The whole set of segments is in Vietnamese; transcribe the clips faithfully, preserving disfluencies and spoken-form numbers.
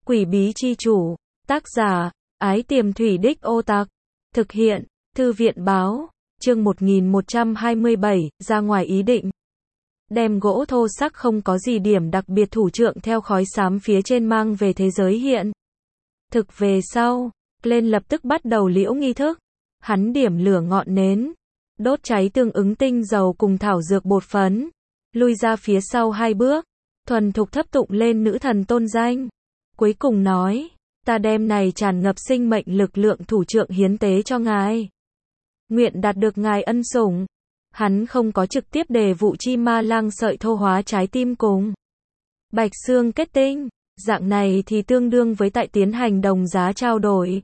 Quỷ bí chi chủ. Tác giả, Ái Tiềm Thủy Đích Ô Tặc. Thực hiện, Thư viện báo. Chương một nghìn một trăm hai mươi bảy, ra ngoài ý định. Đem gỗ thô sắc không có gì điểm đặc biệt thủ trượng theo khói xám phía trên mang về thế giới hiện thực về sau, lên lập tức bắt đầu liễu nghi thức. Hắn điểm lửa ngọn nến, đốt cháy tương ứng tinh dầu cùng thảo dược bột phấn, lui ra phía sau hai bước, thuần thục thấp tụng lên nữ thần tôn danh. Cuối cùng nói, ta đem này tràn ngập sinh mệnh lực lượng thủ trượng hiến tế cho ngài. Nguyện đạt được ngài ân sủng. Hắn không có trực tiếp đề vụ chi ma lang sợi thô hóa trái tim cùng bạch xương kết tinh, dạng này thì tương đương với tại tiến hành đồng giá trao đổi,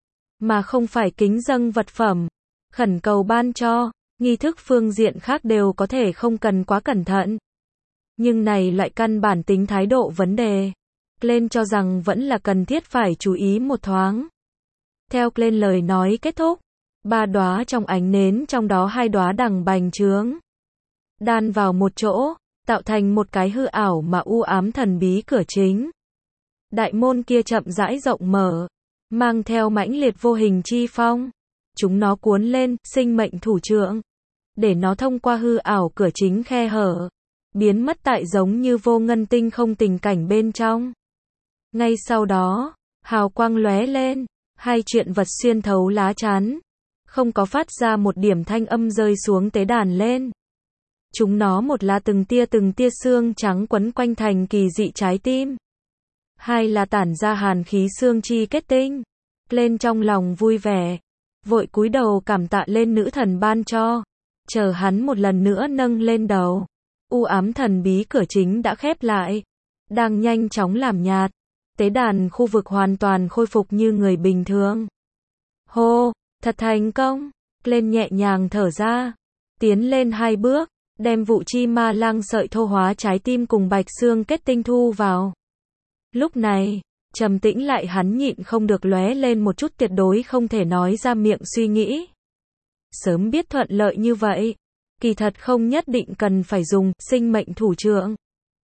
mà không phải kính dâng vật phẩm, khẩn cầu ban cho. Nghi thức phương diện khác đều có thể không cần quá cẩn thận, nhưng này loại căn bản tính thái độ vấn đề, lên cho rằng vẫn là cần thiết phải chú ý một thoáng. Theo lên lời nói kết thúc, ba đóa trong ánh nến trong đó hai đóa đằng bành trướng, đan vào một chỗ, tạo thành một cái hư ảo mà u ám thần bí cửa chính. Đại môn kia chậm rãi rộng mở, mang theo mãnh liệt vô hình chi phong. Chúng nó cuốn lên, sinh mệnh thủ trượng, để nó thông qua hư ảo cửa chính khe hở, biến mất tại giống như vô ngân tinh không tình cảnh bên trong. Ngay sau đó, hào quang lóe lên, hai chuyện vật xuyên thấu lá chắn, không có phát ra một điểm thanh âm rơi xuống tế đàn lên. Chúng nó một là từng tia từng tia xương trắng quấn quanh thành kỳ dị trái tim, hai là tản ra hàn khí xương chi kết tinh. Lên trong lòng vui vẻ, vội cúi đầu cảm tạ lên nữ thần ban cho. Chờ hắn một lần nữa nâng lên đầu, u ám thần bí cửa chính đã khép lại, đang nhanh chóng làm nhạt. Tế đàn khu vực hoàn toàn khôi phục như người bình thường. Hô, thật thành công. Lên nhẹ nhàng thở ra, tiến lên hai bước, đem vụ chi ma lang sợi thô hóa trái tim cùng bạch xương kết tinh thu vào. Lúc này, trầm tĩnh lại hắn nhịn không được lóe lên một chút tuyệt đối không thể nói ra miệng suy nghĩ. Sớm biết thuận lợi như vậy, kỳ thật không nhất định cần phải dùng sinh mệnh thủ trượng.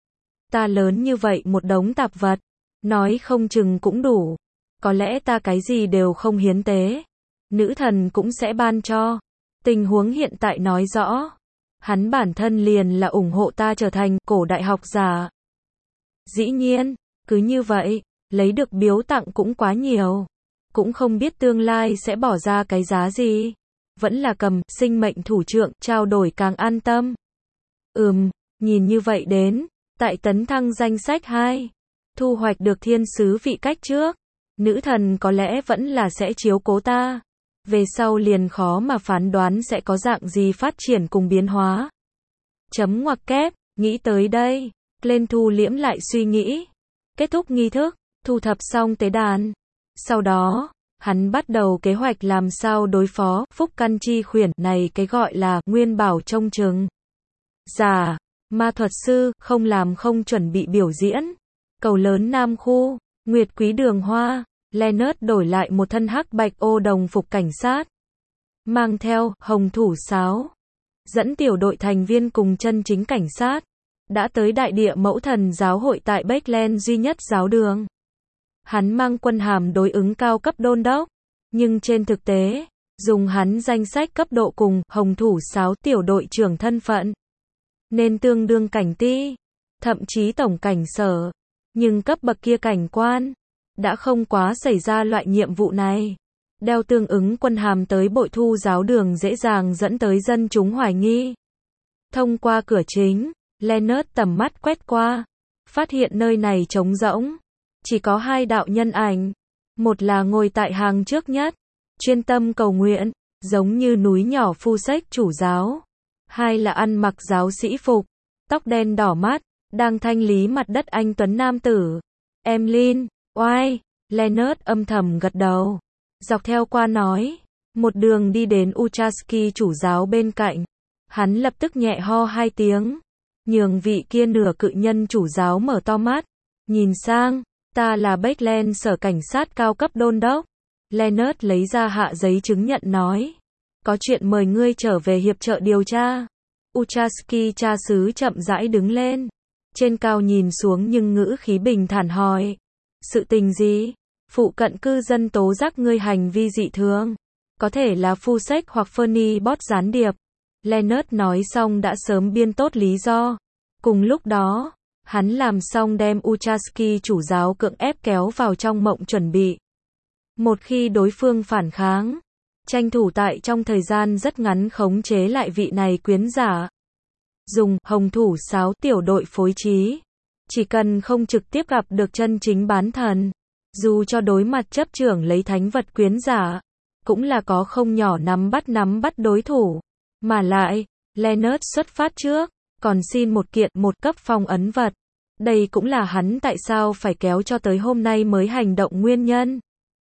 Ta lớn như vậy một đống tạp vật, nói không chừng cũng đủ. Có lẽ ta cái gì đều không hiến tế, nữ thần cũng sẽ ban cho. Tình huống hiện tại nói rõ, hắn bản thân liền là ủng hộ ta trở thành cổ đại học giả. Dĩ nhiên, cứ như vậy, lấy được biếu tặng cũng quá nhiều, cũng không biết tương lai sẽ bỏ ra cái giá gì. Vẫn là cầm sinh mệnh thủ trượng trao đổi càng an tâm. Ừm, nhìn như vậy đến, tại tấn thăng danh sách hai, thu hoạch được thiên sứ vị cách trước, nữ thần có lẽ vẫn là sẽ chiếu cố ta. Về sau liền khó mà phán đoán sẽ có dạng gì phát triển cùng biến hóa. Chấm ngoặc kép, nghĩ tới đây, lên thu liễm lại suy nghĩ. Kết thúc nghi thức, thu thập xong tế đàn. Sau đó, hắn bắt đầu kế hoạch làm sao đối phó phúc căn chi khuyển này, cái gọi là nguyên bảo trông chừng giả, ma thuật sư, không làm không chuẩn bị biểu diễn. Cầu lớn Nam Khu, Nguyệt Quý Đường Hoa, Leonard đổi lại một thân hắc bạch ô đồng phục cảnh sát, mang theo hồng thủ sáo, dẫn tiểu đội thành viên cùng chân chính cảnh sát, đã tới đại địa mẫu thần giáo hội tại Bakeland duy nhất giáo đường. Hắn mang quân hàm đối ứng cao cấp đôn đốc, nhưng trên thực tế, dùng hắn danh sách cấp độ cùng hồng thủ sáo tiểu đội trưởng thân phận, nên tương đương cảnh ti, thậm chí tổng cảnh sở. Nhưng cấp bậc kia cảnh quan, đã không quá xảy ra loại nhiệm vụ này. Đeo tương ứng quân hàm tới bội thu giáo đường dễ dàng dẫn tới dân chúng hoài nghi. Thông qua cửa chính, Leonard tầm mắt quét qua, phát hiện nơi này trống rỗng, chỉ có hai đạo nhân ảnh. Một là ngồi tại hàng trước nhất, chuyên tâm cầu nguyện, giống như núi nhỏ phu sách chủ giáo. Hai là ăn mặc giáo sĩ phục, tóc đen đỏ mắt, đang thanh lý mặt đất anh tuấn nam tử. Emlyn, oai, Leonard âm thầm gật đầu, dọc theo qua nói, một đường đi đến Uchaski chủ giáo bên cạnh. Hắn lập tức nhẹ ho hai tiếng, nhường vị kia nửa cự nhân chủ giáo mở to mắt, nhìn sang. Ta là Bakeland sở cảnh sát cao cấp đôn đốc. Leonard lấy ra hạ giấy chứng nhận nói, có chuyện mời ngươi trở về hiệp trợ điều tra. Uchaski cha xứ chậm rãi đứng lên, trên cao nhìn xuống nhưng ngữ khí bình thản hỏi, Sự tình gì? Phụ cận cư dân tố giác ngươi hành vi dị thường. Có thể là Fusek hoặc Fernie Bot gián điệp. Leonard nói xong đã sớm biên tốt lý do. Cùng lúc đó, hắn làm xong đem Uchasky chủ giáo cưỡng ép kéo vào trong mộng chuẩn bị. Một khi đối phương phản kháng, tranh thủ tại trong thời gian rất ngắn khống chế lại vị này quyến giả. Dùng hồng thủ sáo tiểu đội phối trí. Chỉ cần không trực tiếp gặp được chân chính bán thần, dù cho đối mặt chấp trưởng lấy thánh vật quyến giả, cũng là có không nhỏ nắm bắt nắm bắt đối thủ. Mà lại, Leonard xuất phát trước, còn xin một kiện một cấp phong ấn vật. Đây cũng là hắn tại sao phải kéo cho tới hôm nay mới hành động nguyên nhân.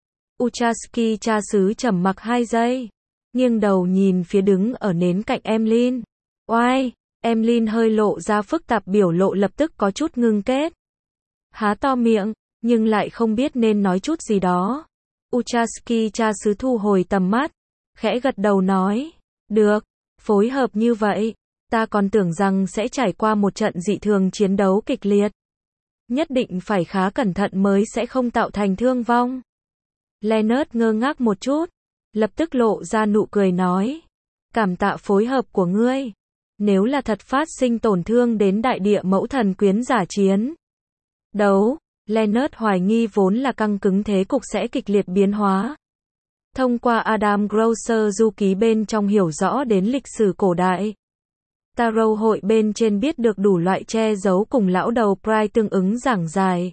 Uchasky cha xứ trầm mặc hai giây, nghiêng đầu nhìn phía đứng ở nến cạnh Emlyn. Oai, Emlyn hơi lộ ra phức tạp, biểu lộ lập tức có chút ngưng kết. Há to miệng, nhưng lại không biết nên nói chút gì đó. Uchasky cha xứ thu hồi tầm mắt, khẽ gật đầu nói, được, phối hợp như vậy, ta còn tưởng rằng sẽ trải qua một trận dị thường chiến đấu kịch liệt. Nhất định phải khá cẩn thận mới sẽ không tạo thành thương vong. Leonard ngơ ngác một chút, lập tức lộ ra nụ cười nói, cảm tạ phối hợp của ngươi. Nếu là thật phát sinh tổn thương đến đại địa mẫu thần quyến giả chiến đấu, Leonard hoài nghi vốn là căng cứng thế cục sẽ kịch liệt biến hóa. Thông qua Adam Grosser du ký bên trong hiểu rõ đến lịch sử cổ đại, Tarot hội bên trên biết được đủ loại che giấu cùng lão đầu Pride tương ứng giảng giải.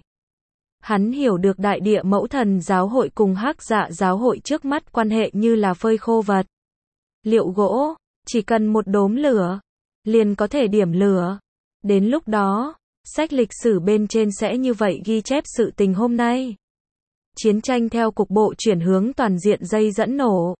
Hắn hiểu được đại địa mẫu thần giáo hội cùng hắc dạ giáo hội trước mắt quan hệ như là phơi khô vật. Liệu gỗ, chỉ cần một đốm lửa, liền có thể điểm lửa. Đến lúc đó, sách lịch sử bên trên sẽ như vậy ghi chép sự tình hôm nay. Chiến tranh theo cục bộ chuyển hướng toàn diện dây dẫn nổ.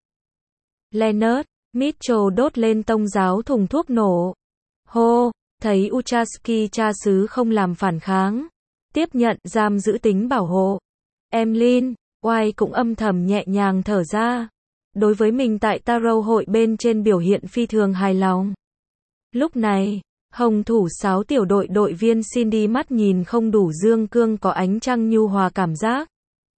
Leonard, Mitchell đốt lên tông giáo thùng thuốc nổ. Hô, thấy Uchasky cha xứ không làm phản kháng, tiếp nhận giam giữ tính bảo hộ. Emlyn, Oai cũng âm thầm nhẹ nhàng thở ra. Đối với mình tại Tarot hội bên trên biểu hiện phi thường hài lòng. Lúc này, hồng thủ sáo tiểu đội đội viên Cindy mắt nhìn không đủ dương cương có ánh trăng nhu hòa cảm giác.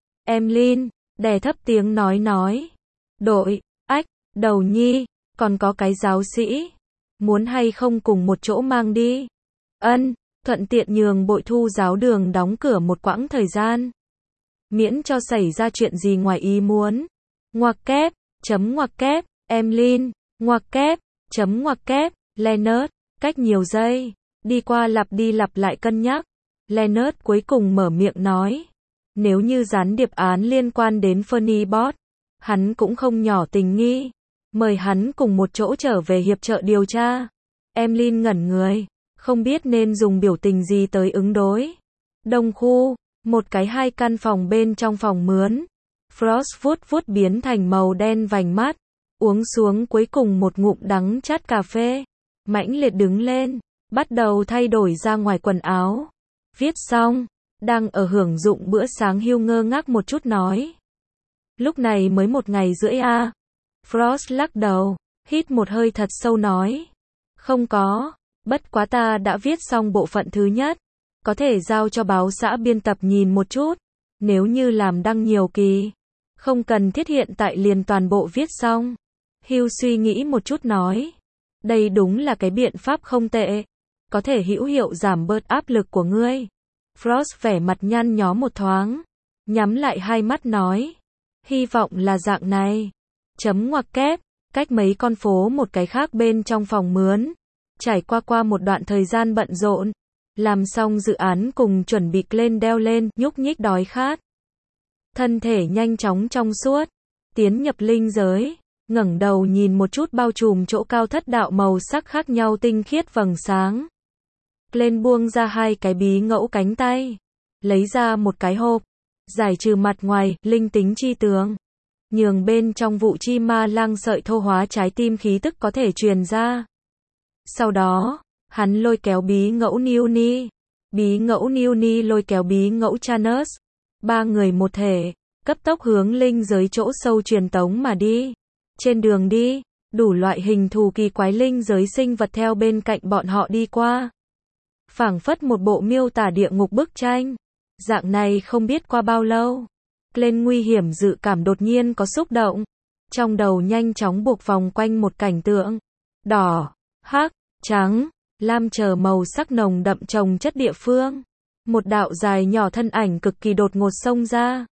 Emlyn, đè thấp tiếng nói nói. Đội, ách, đầu nhi, còn có cái giáo sĩ. Muốn hay không cùng một chỗ mang đi? Ân, thuận tiện nhường bội thu giáo đường đóng cửa một quãng thời gian. Miễn cho xảy ra chuyện gì ngoài ý muốn. Ngoặc kép, chấm ngoặc kép, Emlyn, ngoặc kép, chấm ngoặc kép, Leonard, cách nhiều giây, đi qua lặp đi lặp lại cân nhắc. Leonard cuối cùng mở miệng nói. Nếu như gián điệp án liên quan đến Fernie Bot, hắn cũng không nhỏ tình nghi. Mời hắn cùng một chỗ trở về hiệp trợ điều tra. Emlyn ngẩn người, không biết nên dùng biểu tình gì tới ứng đối. Đông khu, một cái hai căn phòng bên trong phòng mướn. Frost vuốt vuốt biến thành màu đen vành mắt, uống xuống cuối cùng một ngụm đắng chát cà phê. Mãnh liệt đứng lên, bắt đầu thay đổi ra ngoài quần áo. Viết xong, đang ở hưởng dụng bữa sáng hưu ngơ ngác một chút nói. Lúc này mới một ngày rưỡi a. À. Frost lắc đầu, hít một hơi thật sâu nói. Không có, bất quá ta đã viết xong bộ phận thứ nhất. Có thể giao cho báo xã biên tập nhìn một chút. Nếu như làm đăng nhiều kỳ, không cần thiết hiện tại liền toàn bộ viết xong. Hugh suy nghĩ một chút nói. Đây đúng là cái biện pháp không tệ. Có thể hữu hiệu giảm bớt áp lực của ngươi. Frost vẻ mặt nhăn nhó một thoáng. Nhắm lại hai mắt nói. Hy vọng là dạng này. Chấm ngoặc kép, cách mấy con phố một cái khác bên trong phòng mướn. Trải qua qua một đoạn thời gian bận rộn. Làm xong dự án cùng chuẩn bị lên đeo lên, nhúc nhích đói khát. Thân thể nhanh chóng trong suốt. Tiến nhập linh giới. Ngẩng đầu nhìn một chút bao trùm chỗ cao thất đạo màu sắc khác nhau tinh khiết vầng sáng. Lên buông ra hai cái bí ngẫu cánh tay. Lấy ra một cái hộp. Giải trừ mặt ngoài, linh tính chi tường. Nhường bên trong vụ chi ma lang sợi thô hóa trái tim khí tức có thể truyền ra. Sau đó, hắn lôi kéo bí ngẫu Niuni. Bí ngẫu Niuni lôi kéo bí ngẫu Chanus. Ba người một thể, cấp tốc hướng linh giới chỗ sâu truyền tống mà đi. Trên đường đi, đủ loại hình thù kỳ quái linh giới sinh vật theo bên cạnh bọn họ đi qua. Phảng phất một bộ miêu tả địa ngục bức tranh. Dạng này không biết qua bao lâu. Lên nguy hiểm dự cảm đột nhiên có xúc động. Trong đầu nhanh chóng buộc vòng quanh một cảnh tượng. Đỏ, hắc, trắng, lam chờ màu sắc nồng đậm chồng chất địa phương. Một đạo dài nhỏ thân ảnh cực kỳ đột ngột xông ra.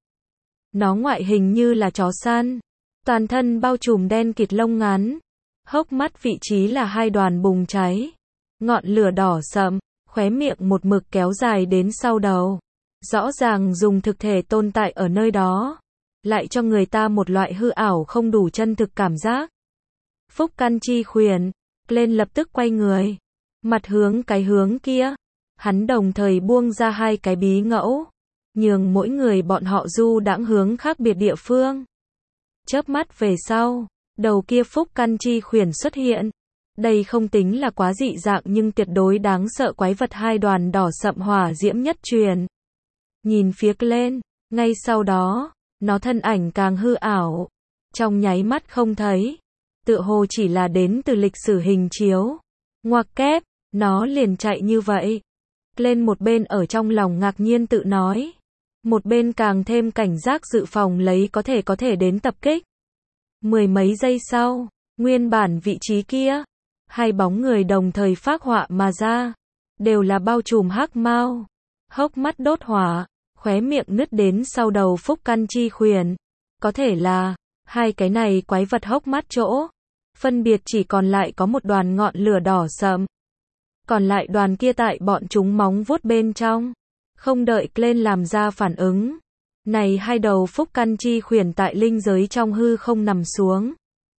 Nó ngoại hình như là chó săn. Toàn thân bao trùm đen kịt lông ngắn. Hốc mắt vị trí là hai đoàn bùng cháy. Ngọn lửa đỏ sậm, khóe miệng một mực kéo dài đến sau đầu. Rõ ràng dùng thực thể tồn tại ở nơi đó. Lại cho người ta một loại hư ảo không đủ chân thực cảm giác. Phúc Căn Chi Khuyển, lên lập tức quay người. Mặt hướng cái hướng kia. Hắn đồng thời buông ra hai cái bí ngẫu. Nhường mỗi người bọn họ du đãng hướng khác biệt địa phương. Chớp mắt về sau, đầu kia Phúc Căn Chi Khuyển xuất hiện. Đây không tính là quá dị dạng nhưng tuyệt đối đáng sợ quái vật hai đoàn đỏ sậm hỏa diễm nhất truyền. Nhìn phía lên, ngay sau đó, nó thân ảnh càng hư ảo. Trong nháy mắt không thấy. Tựa hồ chỉ là đến từ lịch sử hình chiếu. Ngoặc kép, nó liền chạy như vậy. Lên một bên ở trong lòng ngạc nhiên tự nói. Một bên càng thêm cảnh giác dự phòng lấy có thể có thể đến tập kích. Mười mấy giây sau, nguyên bản vị trí kia. Hai bóng người đồng thời phác họa mà ra. Đều là bao trùm hắc mao. Hốc mắt đốt hỏa. Khóe miệng nứt đến sau đầu Phúc Căn Chi Khuyển. Có thể là, hai cái này quái vật hốc mắt chỗ. Phân biệt chỉ còn lại có một đoàn ngọn lửa đỏ sậm. Còn lại đoàn kia tại bọn chúng móng vuốt bên trong. Không đợi lên làm ra phản ứng. Này hai đầu Phúc Căn Chi Khuyển tại linh giới trong hư không nằm xuống.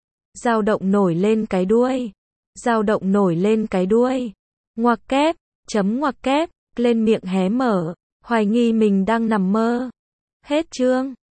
Dao động nổi lên cái đuôi. Dao động nổi lên cái đuôi. Ngoặc kép, chấm ngoặc kép, lên miệng hé mở. Hoài nghi mình đang nằm mơ. Hết chương.